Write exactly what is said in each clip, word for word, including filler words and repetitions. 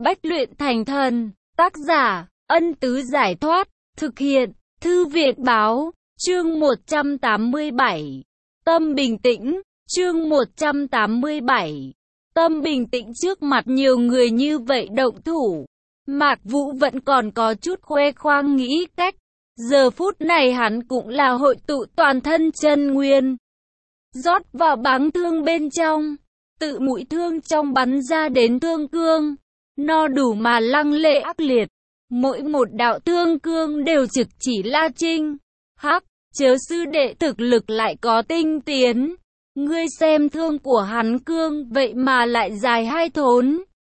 Bách luyện thành thần. Tác giả, Ân Tứ Giải Thoát. Thực hiện, Thư viện Báo. Chương một trăm tám mươi bảy. Tâm bình tĩnh. Chương một trăm tám mươi bảy. Tâm bình tĩnh trước mặt nhiều người như vậy động thủ. Mạc Vũ vẫn còn có chút khoe khoang nghĩ cách. Giờ phút này hắn cũng là hội tụ toàn thân chân nguyên, rót vào báng thương bên trong, tự mũi thương trong bắn ra đến thương cương, no đủ mà lăng lệ ác liệt. Mỗi một đạo thương cương đều trực chỉ La Trinh. Hắc, chớ sư đệ thực lực lại có tinh tiến. Ngươi xem thương của hắn cương vậy mà lại dài hai thốn.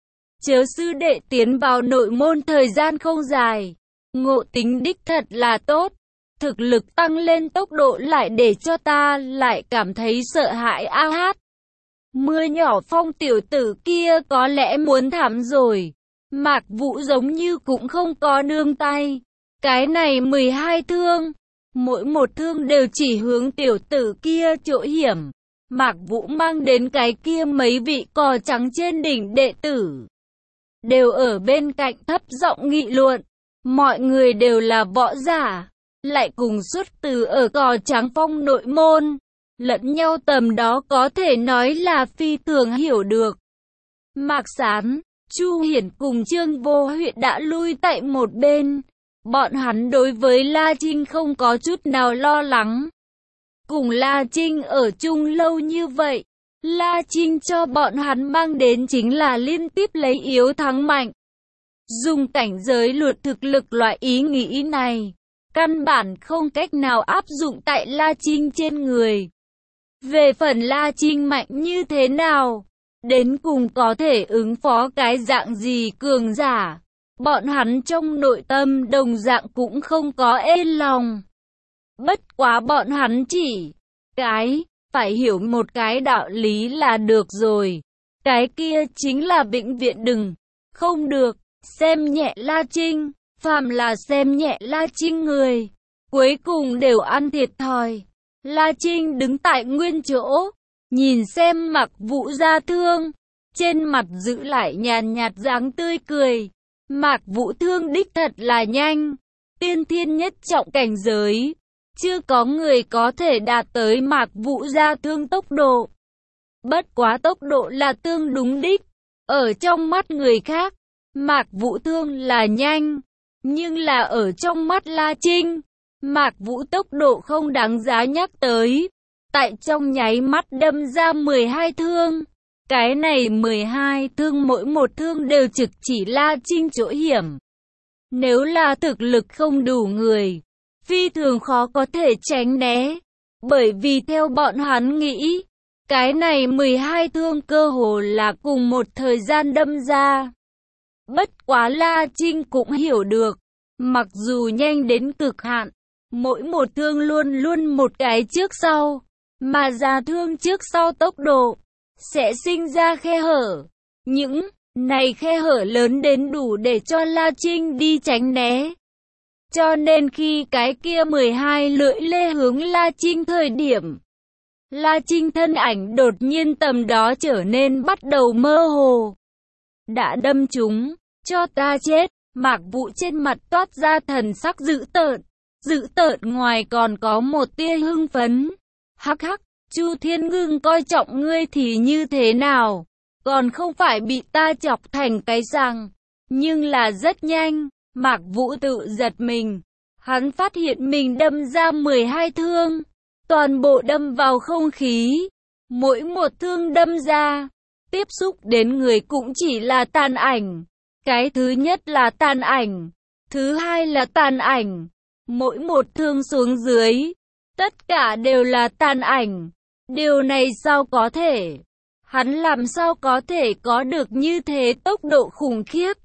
Chớ sư đệ tiến vào nội môn thời gian không dài, ngộ tính đích thật là tốt. Thực lực tăng lên tốc độ lại để cho ta lại cảm thấy sợ hãi a hát. Mưa nhỏ Phong tiểu tử kia có lẽ muốn thảm rồi. Mạc Vũ giống như cũng không có nương tay. Cái này mười hai thương, mỗi một thương đều chỉ hướng tiểu tử kia chỗ hiểm. Mạc Vũ mang đến cái kia mấy vị cò trắng trên đỉnh đệ tử, đều ở bên cạnh thấp giọng nghị luận. Mọi người đều là võ giả, lại cùng xuất từ ở cò trắng phong nội môn, lẫn nhau tầm đó có thể nói là phi thường hiểu được. Mạc Sán, Chu Hiển cùng Trương Vô Huyện đã lui tại một bên. Bọn hắn đối với La Trinh không có chút nào lo lắng. Cùng La Trinh ở chung lâu như vậy, La Trinh cho bọn hắn mang đến chính là liên tiếp lấy yếu thắng mạnh. Dùng cảnh giới luật thực lực loại ý nghĩ này, căn bản không cách nào áp dụng tại La Trinh trên người. Về phần La Trinh mạnh như thế nào, đến cùng có thể ứng phó cái dạng gì cường giả, bọn hắn trong nội tâm đồng dạng cũng không có ên lòng. Bất quá bọn hắn chỉ cái phải hiểu một cái đạo lý là được rồi. Cái kia chính là vĩnh viễn đừng, không được xem nhẹ La Trinh. Phàm là xem nhẹ La Trinh người, cuối cùng đều ăn thiệt thòi. La Trinh đứng tại nguyên chỗ, nhìn xem Mạc Vũ ra thương, trên mặt giữ lại nhàn nhạt dáng tươi cười. Mạc Vũ thương đích thật là nhanh, tiên thiên nhất trọng cảnh giới, chưa có người có thể đạt tới Mạc Vũ ra thương tốc độ. Bất quá tốc độ là tương đúng đích, ở trong mắt người khác, Mạc Vũ thương là nhanh, nhưng là ở trong mắt La Trinh, Mạc Vũ tốc độ không đáng giá nhắc tới. Tại trong nháy mắt đâm ra mười hai thương. Cái này mười hai thương mỗi một thương đều trực chỉ La Trinh chỗ hiểm. Nếu là thực lực không đủ người, phi thường khó có thể tránh né. Bởi vì theo bọn hắn nghĩ, cái này mười hai thương cơ hồ là cùng một thời gian đâm ra. Bất quá La Trinh cũng hiểu được, mặc dù nhanh đến cực hạn, mỗi một thương luôn luôn một cái trước sau, mà ra thương trước sau tốc độ sẽ sinh ra khe hở. Những này khe hở lớn đến đủ để cho La Trinh đi tránh né. Cho nên khi cái kia mười hai lưỡi lê hướng La Trinh thời điểm, La Trinh thân ảnh đột nhiên tầm đó trở nên bắt đầu mơ hồ. Đã đâm chúng, cho ta chết. Mạc Vũ trên mặt toát ra thần sắc dữ tợn, dữ tợn ngoài còn có một tia hưng phấn. Hắc hắc, Chu Thiên Ngưng coi trọng ngươi thì như thế nào, còn không phải bị ta chọc thành cái răng. Nhưng là rất nhanh, Mạc Vũ tự giật mình, hắn phát hiện mình đâm ra mười hai thương, toàn bộ đâm vào không khí. Mỗi một thương đâm ra, tiếp xúc đến người cũng chỉ là tàn ảnh. Cái thứ nhất là tàn ảnh, thứ hai là tàn ảnh, mỗi một thương xuống dưới, tất cả đều là tàn ảnh. Điều này sao có thể? Hắn làm sao có thể có được như thế tốc độ khủng khiếp?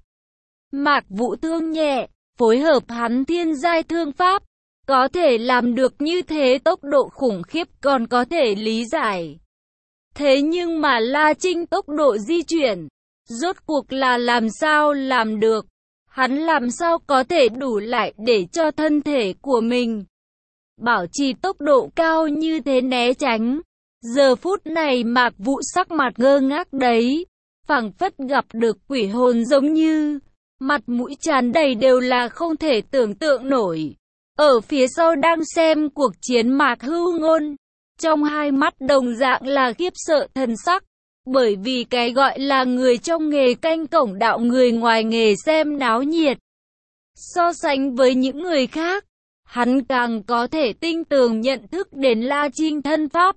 Mạc Vũ thương nhẹ, phối hợp hắn thiên giai thương pháp, có thể làm được như thế tốc độ khủng khiếp còn có thể lý giải. Thế nhưng mà La Trinh tốc độ di chuyển, rốt cuộc là làm sao làm được? Hắn làm sao có thể đủ lại để cho thân thể của mình bảo trì tốc độ cao như thế né tránh? Giờ phút này Mạc Vũ sắc mặt ngơ ngác đấy. phảng phất gặp được quỷ hồn giống như, mặt mũi tràn đầy đều là không thể tưởng tượng nổi. Ở phía sau đang xem cuộc chiến Mạc Hưu Ngôn, trong hai mắt đồng dạng là khiếp sợ thần sắc, bởi vì cái gọi là người trong nghề canh cổng đạo, người ngoài nghề xem náo nhiệt. So sánh với những người khác, hắn càng có thể tinh tường nhận thức đến La Trinh thân pháp.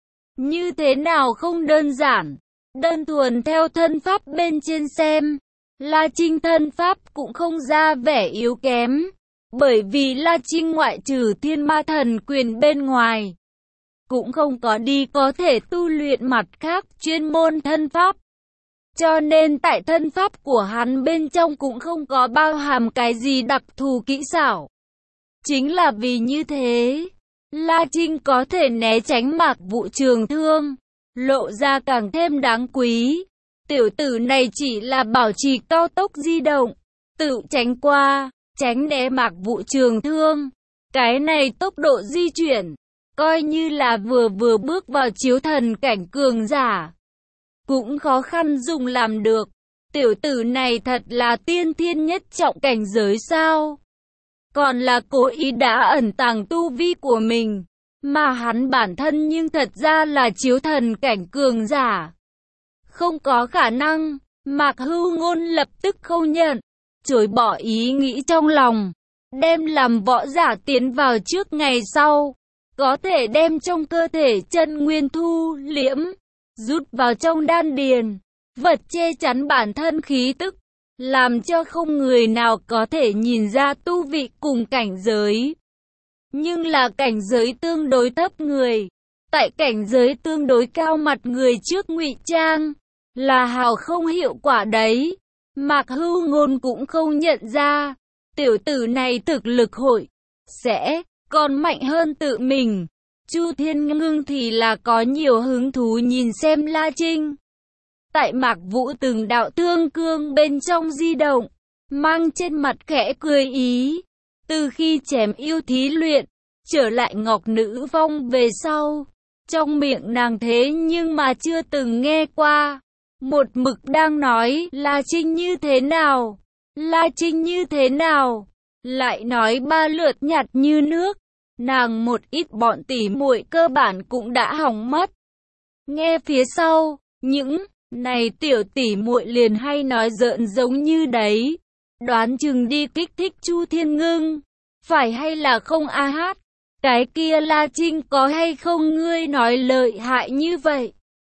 Như thế nào không đơn giản, đơn thuần theo thân pháp bên trên xem, La Trinh thân pháp cũng không ra vẻ yếu kém, bởi vì La Trinh ngoại trừ Thiên Ma Thần Quyền bên ngoài, cũng không có đi có thể tu luyện mặt khác chuyên môn thân pháp. Cho nên tại thân pháp của hắn bên trong cũng không có bao hàm cái gì đặc thù kỹ xảo. Chính là vì như thế, La Trinh có thể né tránh Mạc Vũ trường thương, lộ ra càng thêm đáng quý. Tiểu tử này chỉ là bảo trì cao tốc di động, tự tránh qua, tránh né Mạc Vũ trường thương. Cái này tốc độ di chuyển, coi như là vừa vừa bước vào chiếu thần cảnh cường giả, cũng khó khăn dùng làm được. Tiểu tử này thật là tiên thiên nhất trọng cảnh giới sao? Còn là cố ý đã ẩn tàng tu vi của mình, mà hắn bản thân nhưng thật ra là chiếu thần cảnh cường giả. Không có khả năng, Mạc Hưu Ngôn lập tức không nhận, chối bỏ ý nghĩ trong lòng, đem làm võ giả tiến vào trước ngày sau, có thể đem trong cơ thể chân nguyên thu liễm, rút vào trong đan điền, vật che chắn bản thân khí tức, làm cho không người nào có thể nhìn ra tu vị cùng cảnh giới. Nhưng là cảnh giới tương đối thấp người, tại cảnh giới tương đối cao mặt người trước ngụy trang, là hào không hiệu quả đấy. Mạc Hưu Ngôn cũng không nhận ra, tiểu tử này thực lực hội, sẽ, còn mạnh hơn tự mình. Chu Thiên Ngưng thì là có nhiều hứng thú nhìn xem La Trinh. Tại Mạc Vũ từng đạo thương cương bên trong di động, mang trên mặt khẽ cười ý. Từ khi chém yêu thí luyện, trở lại Ngọc Nữ Vong về sau, trong miệng nàng thế nhưng mà chưa từng nghe qua. Một mực đang nói La Trinh như thế nào, La Trinh như thế nào, lại nói ba lượt nhạt như nước. Nàng một ít bọn tỉ muội cơ bản cũng đã hỏng mất. Nghe phía sau, những này tiểu tỉ muội liền hay nói giỡn giống như đấy. Đoán chừng đi kích thích Chu Thiên Ngưng, phải hay là không a hát? Cái kia La Trinh có hay không ngươi nói lợi hại như vậy?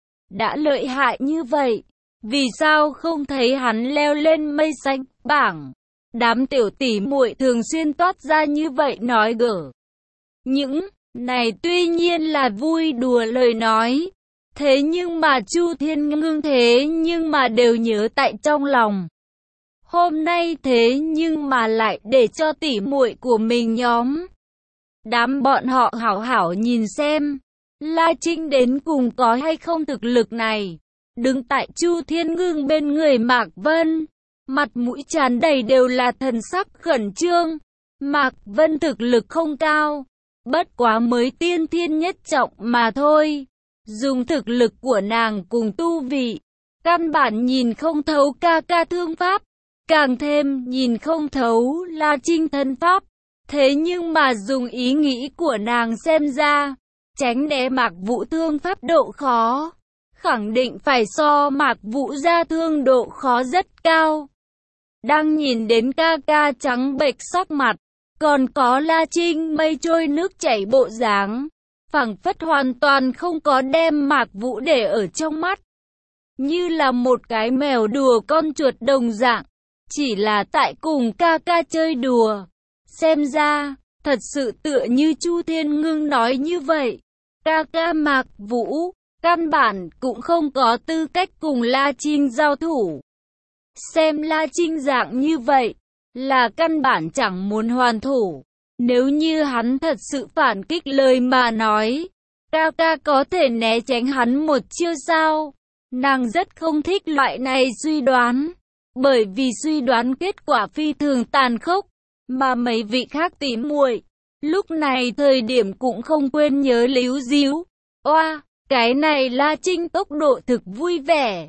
Đã lợi hại như vậy, vì sao không thấy hắn leo lên mây xanh bảng? Đám tiểu tỉ muội thường xuyên toát ra như vậy nói gở. Những này tuy nhiên là vui đùa lời nói, thế nhưng mà Chu Thiên Ngưng thế nhưng mà đều nhớ tại trong lòng. Hôm nay thế nhưng mà lại để cho tỉ muội của mình nhóm, đám bọn họ hảo hảo nhìn xem, La Trinh đến cùng có hay không thực lực này. Đứng tại Chu Thiên Ngưng bên người Mạc Vân, mặt mũi tràn đầy đều là thần sắc khẩn trương. Mạc Vân thực lực không cao, bất quá mới tiên thiên nhất trọng mà thôi. Dùng thực lực của nàng cùng tu vị, căn bản nhìn không thấu ca ca thương pháp, càng thêm nhìn không thấu La Trinh thân pháp. Thế nhưng mà dùng ý nghĩ của nàng xem ra, tránh né Mạc Vũ thương pháp độ khó, khẳng định phải so Mạc Vũ ra thương độ khó rất cao. Đang nhìn đến ca ca trắng bệch sắc mặt, còn có La Trinh mây trôi nước chảy bộ dáng, phảng phất hoàn toàn không có đem Mạc Vũ để ở trong mắt. Như là một cái mèo đùa con chuột đồng dạng, chỉ là tại cùng ca ca chơi đùa. Xem ra, thật sự tựa như Chu Thiên Ngưng nói như vậy, ca ca Mạc Vũ, căn bản cũng không có tư cách cùng La Trinh giao thủ. Xem La Trinh dạng như vậy, là căn bản chẳng muốn hoàn thủ. Nếu như hắn thật sự phản kích lời mà nói, ca ca có thể né tránh hắn một chiêu sao? Nàng rất không thích loại này suy đoán, bởi vì suy đoán kết quả phi thường tàn khốc. Mà mấy vị khác tỉ muội lúc này thời điểm cũng không quên nhớ líu díu. Oa, cái này La Trinh tốc độ thực vui vẻ.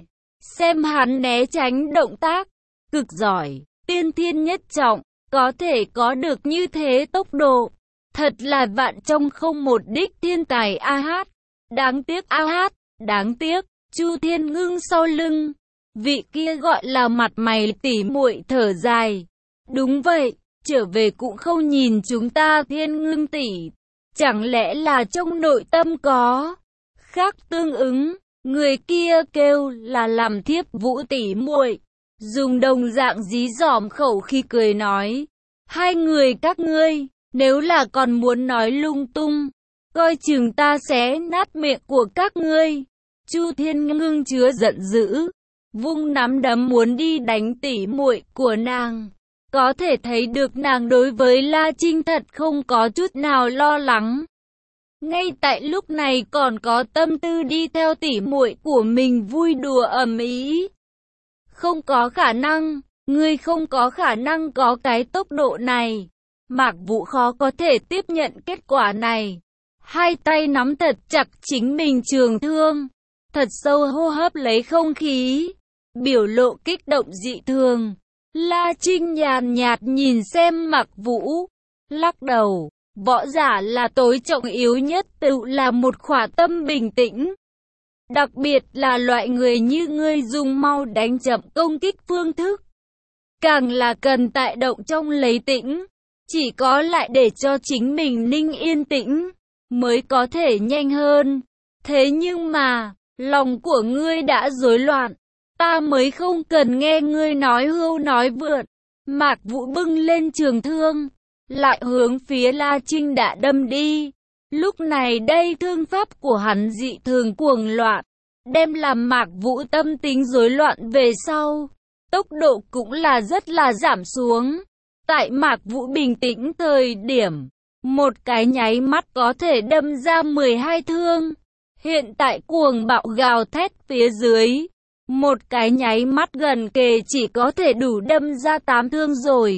xem hắn né tránh động tác, cực giỏi, tiên thiên nhất trọng, có thể có được như thế tốc độ. Thật là vạn trong không một đích thiên tài a hát. Đáng tiếc a hát, đáng tiếc, Chu Thiên Ngưng sau lưng. Vị kia gọi là mặt mày tỉ muội thở dài. Đúng vậy, trở về cũng không nhìn chúng ta Thiên Ngưng tỷ. Chẳng lẽ là trong nội tâm có khác tương ứng? Người kia kêu là làm thiếp Vũ tỷ muội, dùng đồng dạng dí dỏm khẩu khi cười nói. Hai người các ngươi, nếu là còn muốn nói lung tung, coi chừng ta xé nát miệng của các ngươi. Chu Thiên Ngưng chứa giận dữ, vung nắm đấm muốn đi đánh tỷ muội của nàng. Có thể thấy được nàng đối với La Trinh thật không có chút nào lo lắng. Ngay tại lúc này còn có tâm tư đi theo tỷ muội của mình vui đùa ầm ĩ. Không có khả năng, ngươi không có khả năng có cái tốc độ này. Mạc Vũ khó có thể tiếp nhận kết quả này. Hai tay nắm thật chặt chính mình trường thương, thật sâu hô hấp lấy không khí, biểu lộ kích động dị thường. La Trinh nhàn nhạt nhìn xem Mạc Vũ, lắc đầu. Võ giả là tối trọng yếu nhất tự là một khỏa tâm bình tĩnh. Đặc biệt là loại người như ngươi dùng mau đánh chậm công kích phương thức. Càng là cần tại động trong lấy tĩnh. Chỉ có lại để cho chính mình ninh yên tĩnh, mới có thể nhanh hơn. Thế nhưng mà, lòng của ngươi đã rối loạn. Ta mới không cần nghe ngươi nói hưu nói vượt. Mạc Vũ bưng lên trường thương, lại hướng phía La Trinh đã đâm đi. Lúc này đây thương pháp của hắn dị thường cuồng loạn, đem làm Mạc Vũ tâm tính rối loạn về sau. Tốc độ cũng là rất là giảm xuống. Tại Mạc Vũ bình tĩnh thời điểm, một cái nháy mắt có thể đâm ra mười hai thương. Hiện tại cuồng bạo gào thét phía dưới, một cái nháy mắt gần kề chỉ có thể đủ đâm ra tám thương rồi.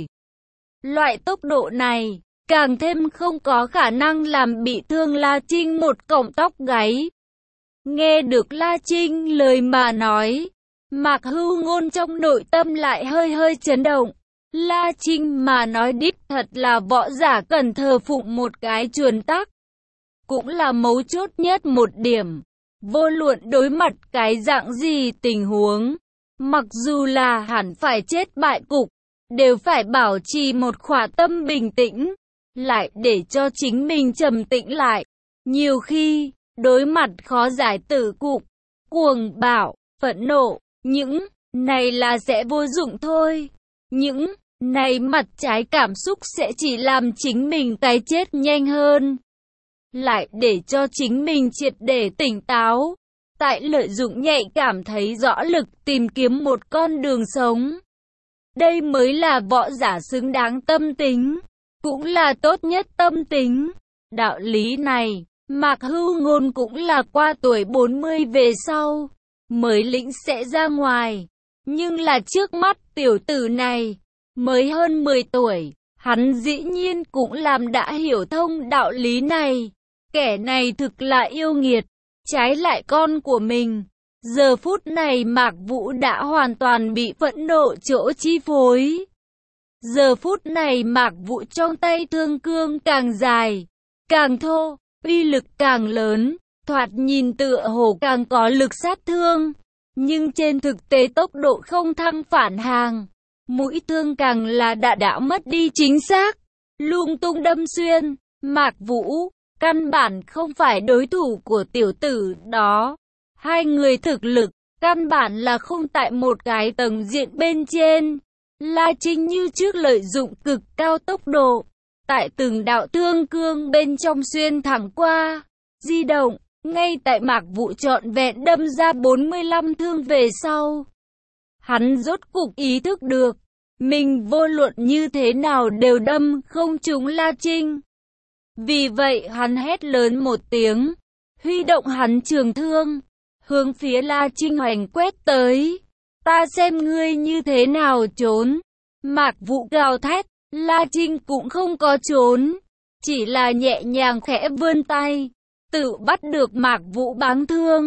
Loại tốc độ này, càng thêm không có khả năng làm bị thương La Trinh một cọng tóc gáy. Nghe được La Trinh lời mà nói, Mạc Hưu Ngôn trong nội tâm lại hơi hơi chấn động. La Trinh mà nói đích thật là võ giả cần thờ phụng một cái chuẩn tắc. Cũng là mấu chốt nhất một điểm. Vô luận đối mặt cái dạng gì tình huống, mặc dù là hẳn phải chết bại cục, đều phải bảo trì một khỏa tâm bình tĩnh, lại để cho chính mình trầm tĩnh lại. Nhiều khi, đối mặt khó giải tử cục, cuồng bạo, phẫn nộ, những này là sẽ vô dụng thôi. Những này mặt trái cảm xúc sẽ chỉ làm chính mình cái chết nhanh hơn. Lại để cho chính mình triệt để tỉnh táo, tại lợi dụng nhạy cảm thấy rõ lực tìm kiếm một con đường sống. Đây mới là võ giả xứng đáng tâm tính, cũng là tốt nhất tâm tính. Đạo lý này, Mạc Hưu Ngôn cũng là qua tuổi bốn mươi về sau, mới lĩnh sẽ ra ngoài. Nhưng là trước mắt tiểu tử này, mới hơn mười tuổi, hắn dĩ nhiên cũng làm đã hiểu thông đạo lý này. Kẻ này thực là yêu nghiệt, trái lại con của mình. Giờ phút này Mạc Vũ đã hoàn toàn bị phẫn nộ chỗ chi phối. Giờ phút này Mạc Vũ trong tay thương cương càng dài, càng thô, uy lực càng lớn, thoạt nhìn tựa hồ càng có lực sát thương. Nhưng trên thực tế tốc độ không thăng phản hàng, mũi thương càng là đã đã mất đi chính xác, lung tung đâm xuyên. Mạc Vũ căn bản không phải đối thủ của tiểu tử đó. Hai người thực lực, căn bản là không tại một cái tầng diện bên trên. La Trinh như trước lợi dụng cực cao tốc độ, tại từng đạo thương cương bên trong xuyên thẳng qua, di động, ngay tại Mạc Vũ trọn vẹn đâm ra bốn mươi lăm thương về sau. Hắn rốt cục ý thức được, mình vô luận như thế nào đều đâm không trúng La Trinh. Vì vậy hắn hét lớn một tiếng, huy động hắn trường thương, hướng phía La Trinh hoành quét tới. Ta xem ngươi như thế nào trốn. Mạc Vũ gào thét, La Trinh cũng không có trốn, chỉ là nhẹ nhàng khẽ vươn tay, tự bắt được Mạc Vũ báng thương.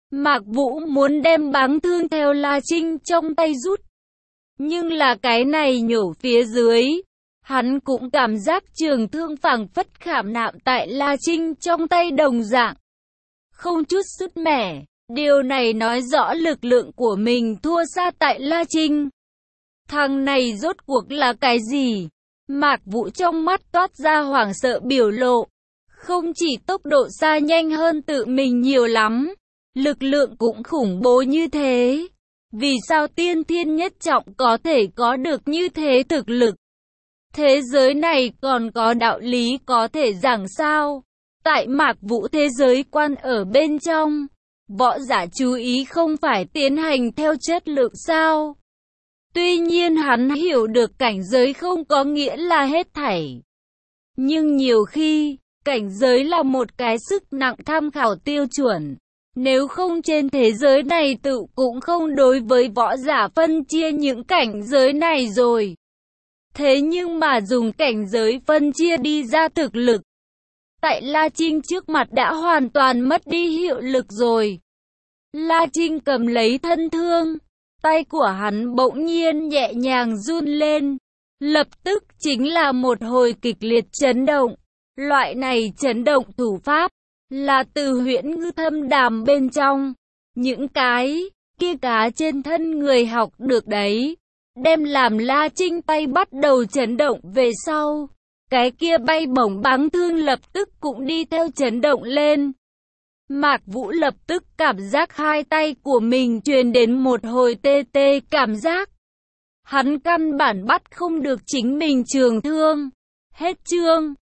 Mạc Vũ muốn đem báng thương theo La Trinh trong tay rút. Nhưng là cái này nhổ phía dưới. Hắn cũng cảm giác trường thương phảng phất khảm nạm tại La Trinh trong tay đồng dạng. Không chút sứt mẻ. Điều này nói rõ lực lượng của mình thua xa tại La Trinh. Thằng này rốt cuộc là cái gì? Mạc Vũ trong mắt toát ra hoảng sợ biểu lộ. Không chỉ tốc độ xa nhanh hơn tự mình nhiều lắm, lực lượng cũng khủng bố như thế. Vì sao tiên thiên nhất trọng có thể có được như thế thực lực? Thế giới này còn có đạo lý có thể giảng sao? Tại Mạc Vũ thế giới quan ở bên trong, võ giả chú ý không phải tiến hành theo chất lượng sao? Tuy nhiên hắn hiểu được cảnh giới không có nghĩa là hết thảy. Nhưng nhiều khi, cảnh giới là một cái sức nặng tham khảo tiêu chuẩn. Nếu không trên thế giới này tự cũng không đối với võ giả phân chia những cảnh giới này rồi. Thế nhưng mà dùng cảnh giới phân chia đi ra thực lực. Tại La Trinh trước mặt đã hoàn toàn mất đi hiệu lực rồi. La Trinh cầm lấy thân thương. Tay của hắn bỗng nhiên nhẹ nhàng run lên. Lập tức chính là một hồi kịch liệt chấn động. Loại này chấn động thủ pháp là từ huyễn ngư thâm đàm bên trong. Những cái kia cá trên thân người học được đấy. Đem làm La Trinh tay bắt đầu chấn động về sau. Cái kia bay bổng báng thương lập tức cũng đi theo chấn động lên. Mạc Vũ lập tức cảm giác hai tay của mình truyền đến một hồi tê tê cảm giác. Hắn căn bản bắt không được chính mình trường thương. Hết chương.